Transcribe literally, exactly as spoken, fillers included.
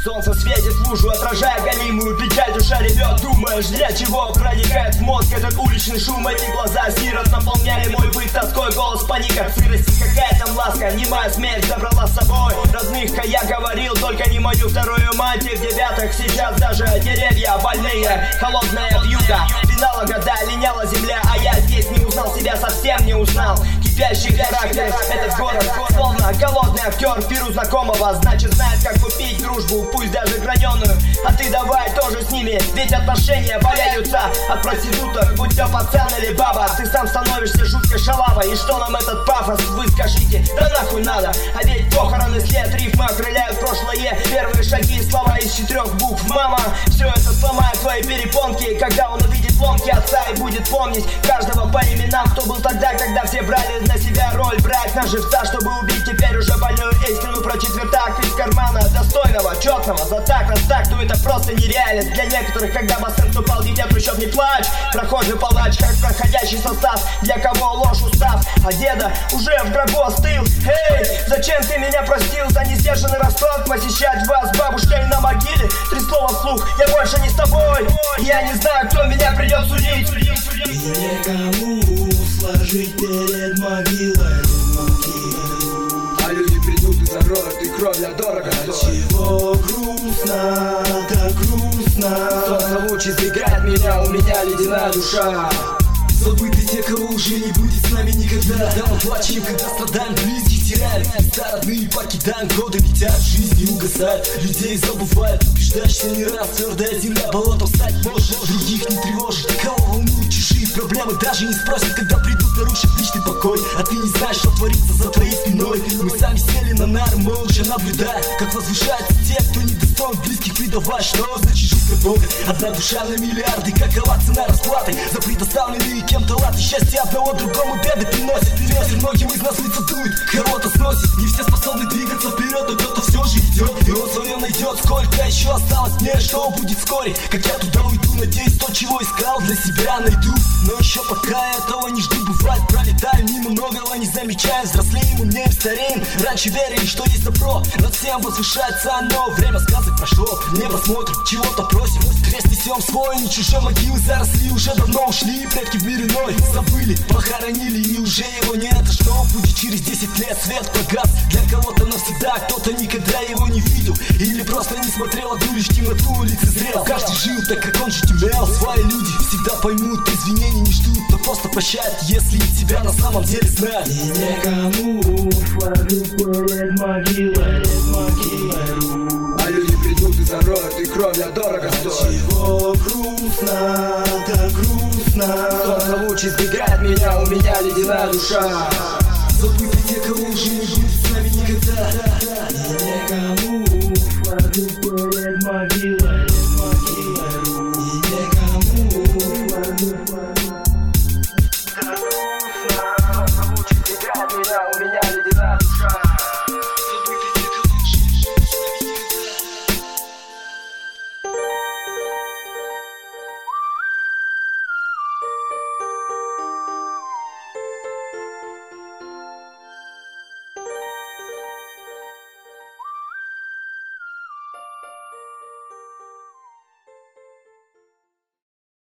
Солнце светит в лужу, отражая гонимую печаль. Душа ревет, думаешь, для чего проникает в мозг этот уличный шум? Эти глаза сирот наполняли мой быт тоской. Голос паника, сырость, какая там ласка. Немая смерть забрала с собой родных, а я говорил только не мою вторую мать. И в девятых сейчас даже деревья больные, холодная вьюга. Пинала года, линяла земля, а я здесь не узнал себя, совсем не узнал. Кипящий характер, этот город словно голодный актер в пиру знакомого. Значит, знает, как купить дружбу, пусть даже граненую. А ты давай тоже с ними, ведь отношения валяются от проституток, будь то пацан или баба. Ты сам становишься жуткой шалавой. И что нам этот пафос, вы скажите, да нахуй надо? А ведь похороны след, рифмы окрыляют прошлое. Первые шаги, слова из четырех букв. Мама, все это сломает твои перепонки, когда он увидит ломки отца и будет помнить каждого по именам, кто был тогда, когда все брали на себя роль брать на живца, чтобы убить теперь уже больную истину про четвертак из кармана достойного, четного. За так, раз так, ну это просто нереально. Для некоторых, когда бассейн упал, дитя трущоб, не плачь. Прохожий палач, как проходящий состав, для кого ложь устав, а деда уже в гробу остыл. Эй, зачем ты меня простил за несдержанный расклад? Посещать вас бабушкой на могиле. Три слова вслух, я больше не с тобой. Я не знаю, кто меня придет судить. И некому сложить перед могилой руки, а люди придут и зароют, и кровля дорого стоит. Чего грустно, так грустно. Солнце луч избегает меня, у меня ледяная душа. Забыты те, кого уже не будет с нами никогда. Да мы плачем, когда страдаем, близких теряем. Места родные покидаем, годы летят, жизнь не угасает. Людей забывают, убеждаешься не раз. Твердая земля, болотом стать может. Других не тревожит, кого волнуют чужие проблемы. Даже не спросят, когда придут нарушить личный покой. А ты не знаешь, что творится за твоей спиной. Мы сами сели на нары, молча наблюдая, как возвышаются те, кто не достоин близких предавать. Что значит жизнь как Бога? Одна душа на миллиарды. Какова цена расплаты за предоставленные кем-то лад? И счастье одного другому беды приносит. Ветер многим из нас лица дует, кого-то сносит. Не все способны двигаться вперед, но кто-то все же идет. И он свое найдет. Сколько еще осталось мне, что будет вскоре? Как я туда уйду, надеюсь, то, чего искал, для себя найду. Но еще пока этого не жду, бывает, пролетаем мимо, многого не замечаем. Взрослеем, умнеем, стареем. Раньше верили, что есть добро, над всем возвышается оно. Время сказок прошло, небо смотрим, чего-то просим. Крест несем свой, не чужой, могилы заросли, уже давно ушли. Предки в мире ной забыли, похоронили, и уже его нет. А что будет через десять лет? Свет погас для кого-то навсегда, кто-то никогда его не видел, или просто не смотрел одну лишь темноту, лицезрел. Каждый жил так, как он жить умел. Свои люди всегда поймут, извинений не ждут, но просто прощают, если тебя на самом деле знают. И некому сложить перед могилой, могилой, а люди придут и зароют, и кровля дорого стоит. Чего грустно, так грустно. Солнце луч избегает меня, у меня ледяная душа. Забыты те, кого уже не будет с нами никогда. И некому сложить перед могилой.